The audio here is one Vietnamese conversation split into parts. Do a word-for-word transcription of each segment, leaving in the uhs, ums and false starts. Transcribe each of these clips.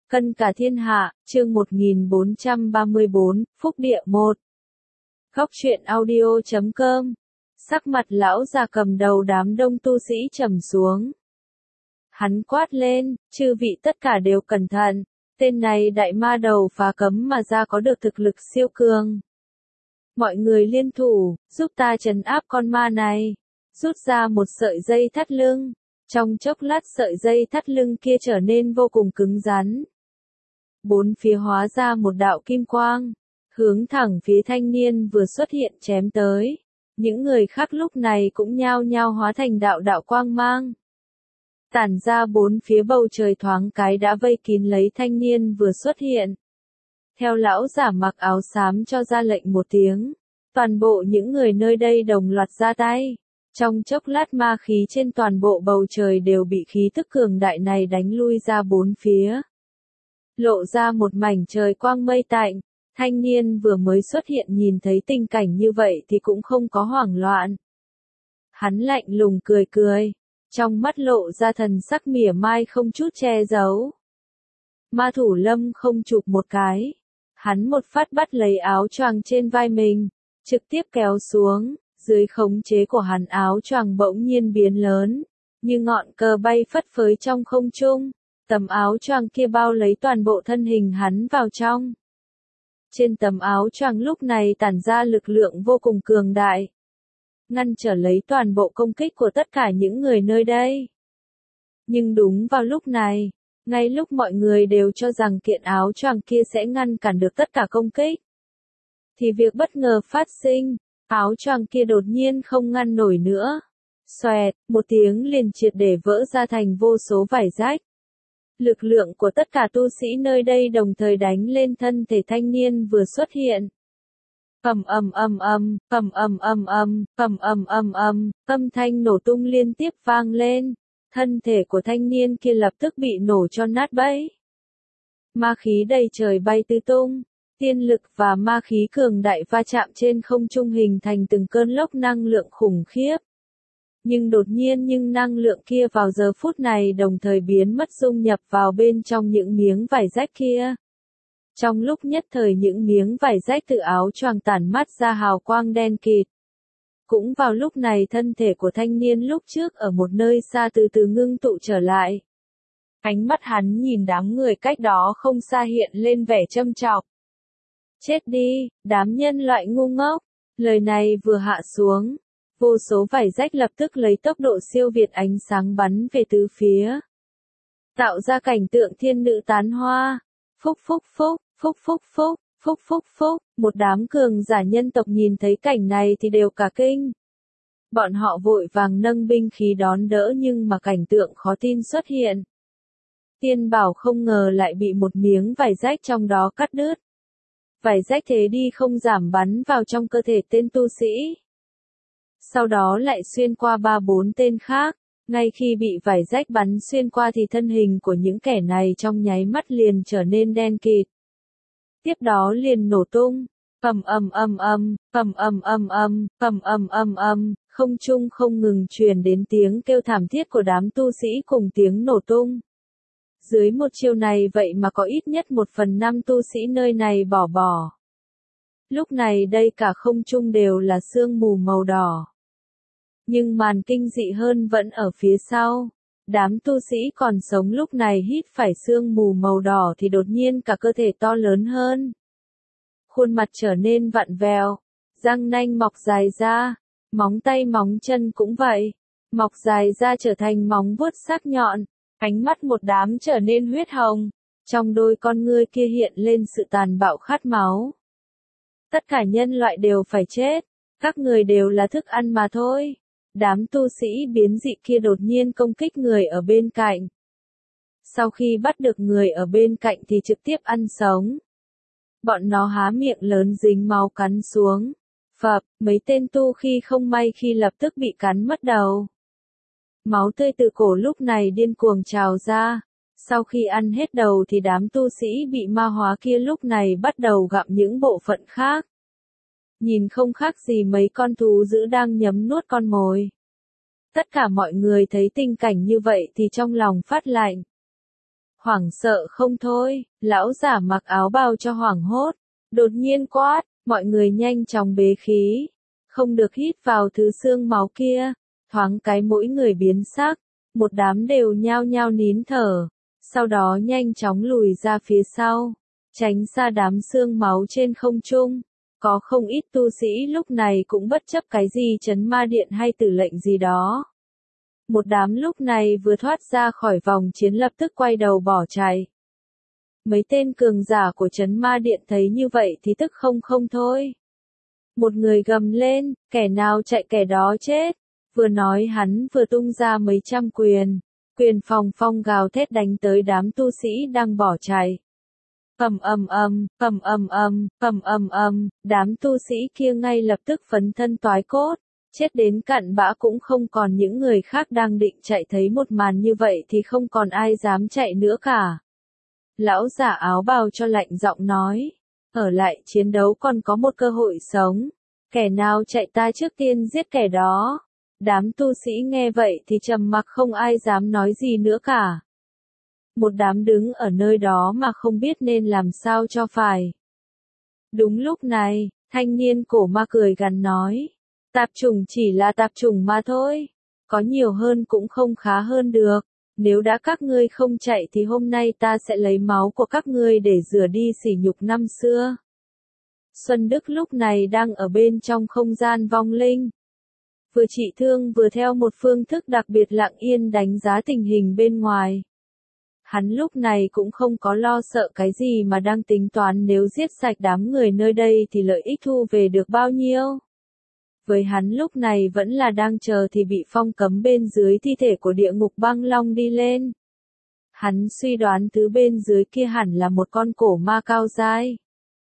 Cân cả thiên hạ, chương một nghìn bốn trăm ba mươi bốn, Phúc Địa một. Góc truyện audio chấm com. Sắc mặt lão già cầm đầu đám đông tu sĩ trầm xuống. Hắn quát lên, chư vị tất cả đều cẩn thận, tên này đại ma đầu phá cấm mà ra có được thực lực siêu cường. Mọi người liên thủ, giúp ta trấn áp con ma này, rút ra một sợi dây thắt lưng. Trong chốc lát sợi dây thắt lưng kia trở nên vô cùng cứng rắn. Bốn phía hóa ra một đạo kim quang, hướng thẳng phía thanh niên vừa xuất hiện chém tới. Những người khác lúc này cũng nhao nhao hóa thành đạo đạo quang mang. Tản ra bốn phía bầu trời thoáng cái đã vây kín lấy thanh niên vừa xuất hiện. Theo lão giả mặc áo xám cho ra lệnh một tiếng, toàn bộ những người nơi đây đồng loạt ra tay. Trong chốc lát ma khí trên toàn bộ bầu trời đều bị khí tức cường đại này đánh lui ra bốn phía. Lộ ra một mảnh trời quang mây tạnh, thanh niên vừa mới xuất hiện nhìn thấy tình cảnh như vậy thì cũng không có hoảng loạn. Hắn lạnh lùng cười cười, trong mắt lộ ra thần sắc mỉa mai không chút che giấu. Ma thủ lâm không chụp một cái, hắn một phát bắt lấy áo choàng trên vai mình, trực tiếp kéo xuống. Dưới khống chế của hắn áo choàng bỗng nhiên biến lớn, như ngọn cờ bay phất phới trong không trung, tấm áo choàng kia bao lấy toàn bộ thân hình hắn vào trong. Trên tấm áo choàng lúc này tản ra lực lượng vô cùng cường đại, ngăn trở lấy toàn bộ công kích của tất cả những người nơi đây. Nhưng đúng vào lúc này, ngay lúc mọi người đều cho rằng kiện áo choàng kia sẽ ngăn cản được tất cả công kích, thì việc bất ngờ phát sinh. Áo choàng kia đột nhiên không ngăn nổi nữa. Xoẹt, một tiếng liền triệt để vỡ ra thành vô số vải rách. Lực lượng của tất cả tu sĩ nơi đây đồng thời đánh lên thân thể thanh niên vừa xuất hiện. Ầm ầm ầm ầm, ầm ầm ầm ầm, ầm ầm ầm ầm, âm thanh nổ tung liên tiếp vang lên. Thân thể của thanh niên kia lập tức bị nổ cho nát bấy. Ma khí đầy trời bay tứ tung. Tiên lực và ma khí cường đại va chạm trên không trung hình thành từng cơn lốc năng lượng khủng khiếp. Nhưng đột nhiên nhưng năng lượng kia vào giờ phút này đồng thời biến mất dung nhập vào bên trong những miếng vải rách kia. Trong lúc nhất thời những miếng vải rách từ áo choàng tản mát ra hào quang đen kịt. Cũng vào lúc này thân thể của thanh niên lúc trước ở một nơi xa từ từ ngưng tụ trở lại. Ánh mắt hắn nhìn đám người cách đó không xa hiện lên vẻ châm chọc. Chết đi, đám nhân loại ngu ngốc. Lời này vừa hạ xuống, vô số vải rách lập tức lấy tốc độ siêu việt ánh sáng bắn về tứ phía. Tạo ra cảnh tượng thiên nữ tán hoa. Phúc phúc phúc, phúc phúc phúc, phúc phúc phúc. Một đám cường giả nhân tộc nhìn thấy cảnh này thì đều cả kinh. Bọn họ vội vàng nâng binh khí đón đỡ nhưng mà cảnh tượng khó tin xuất hiện. Tiên bảo không ngờ lại bị một miếng vải rách trong đó cắt đứt. Vải rách thế đi không giảm bắn vào trong cơ thể tên tu sĩ. Sau đó lại xuyên qua ba bốn tên khác, ngay khi bị vải rách bắn xuyên qua thì thân hình của những kẻ này trong nháy mắt liền trở nên đen kịt. Tiếp đó liền nổ tung, ầm ầm ầm ầm, ầm ầm ầm ầm, ầm ầm ầm ầm, không trung không ngừng truyền đến tiếng kêu thảm thiết của đám tu sĩ cùng tiếng nổ tung. Dưới một chiêu này vậy mà có ít nhất một phần năm tu sĩ nơi này bỏ bỏ. Lúc này đây cả không trung đều là sương mù màu đỏ. Nhưng màn kinh dị hơn vẫn ở phía sau. Đám tu sĩ còn sống lúc này hít phải sương mù màu đỏ thì đột nhiên cả cơ thể to lớn hơn. Khuôn mặt trở nên vặn vẹo, răng nanh mọc dài ra, móng tay móng chân cũng vậy, mọc dài ra trở thành móng vuốt sắc nhọn. Ánh mắt một đám trở nên huyết hồng, trong đôi con ngươi kia hiện lên sự tàn bạo khát máu. Tất cả nhân loại đều phải chết, các người đều là thức ăn mà thôi. Đám tu sĩ biến dị kia đột nhiên công kích người ở bên cạnh. Sau khi bắt được người ở bên cạnh thì trực tiếp ăn sống. Bọn nó há miệng lớn dính máu cắn xuống. Phập, mấy tên tu khi không may khi lập tức bị cắn mất đầu. Máu tươi từ cổ lúc này điên cuồng trào ra. Sau khi ăn hết đầu thì đám tu sĩ bị ma hóa kia lúc này bắt đầu gặm những bộ phận khác. Nhìn không khác gì mấy con thú dữ đang nhấm nuốt con mồi. Tất cả mọi người thấy tình cảnh như vậy thì trong lòng phát lạnh. Hoảng sợ không thôi, lão giả mặc áo bào cho hoảng hốt, đột nhiên quát, mọi người nhanh chóng bế khí, không được hít vào thứ xương máu kia, thoáng cái mỗi người biến sắc, một đám đều nhao nhao nín thở, sau đó nhanh chóng lùi ra phía sau, tránh xa đám xương máu trên không trung. Có không ít tu sĩ lúc này cũng bất chấp cái gì trấn ma điện hay tử lệnh gì đó. Một đám lúc này vừa thoát ra khỏi vòng chiến lập tức quay đầu bỏ chạy. Mấy tên cường giả của trấn ma điện thấy như vậy thì tức không không thôi. Một người gầm lên, kẻ nào chạy kẻ đó chết. Vừa nói hắn vừa tung ra mấy trăm quyền. Quyền phòng phong gào thét đánh tới đám tu sĩ đang bỏ chạy. Ầm ầm ầm, ầm ầm ầm, ầm ầm ầm, đám tu sĩ kia ngay lập tức phấn thân toái cốt, chết đến cặn bã cũng không còn, những người khác đang định chạy thấy một màn như vậy thì không còn ai dám chạy nữa cả. Lão giả áo bào cho lạnh giọng nói, ở lại chiến đấu còn có một cơ hội sống, kẻ nào chạy ta trước tiên giết kẻ đó. Đám tu sĩ nghe vậy thì trầm mặc không ai dám nói gì nữa cả. Một đám đứng ở nơi đó mà không biết nên làm sao cho phải. Đúng lúc này, thanh niên cổ ma cười gằn nói, tạp chủng chỉ là tạp chủng mà thôi, có nhiều hơn cũng không khá hơn được, nếu đã các ngươi không chạy thì hôm nay ta sẽ lấy máu của các ngươi để rửa đi sỉ nhục năm xưa. Xuân Đức lúc này đang ở bên trong không gian vong linh. Vừa trị thương vừa theo một phương thức đặc biệt lặng yên đánh giá tình hình bên ngoài. Hắn lúc này cũng không có lo sợ cái gì mà đang tính toán nếu giết sạch đám người nơi đây thì lợi ích thu về được bao nhiêu. Với hắn lúc này vẫn là đang chờ thì bị phong cấm bên dưới thi thể của địa ngục băng long đi lên. Hắn suy đoán thứ bên dưới kia hẳn là một con cổ ma cao dai.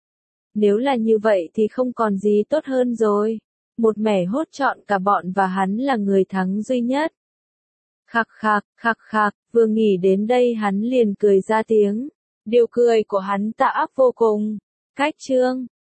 Nếu là như vậy thì không còn gì tốt hơn rồi. Một mẻ hốt trọn cả bọn và hắn là người thắng duy nhất. Khạc khạc, khạc khạc, vừa nghĩ đến đây hắn liền cười ra tiếng. Điều cười của hắn tạ áp vô cùng. Cách chương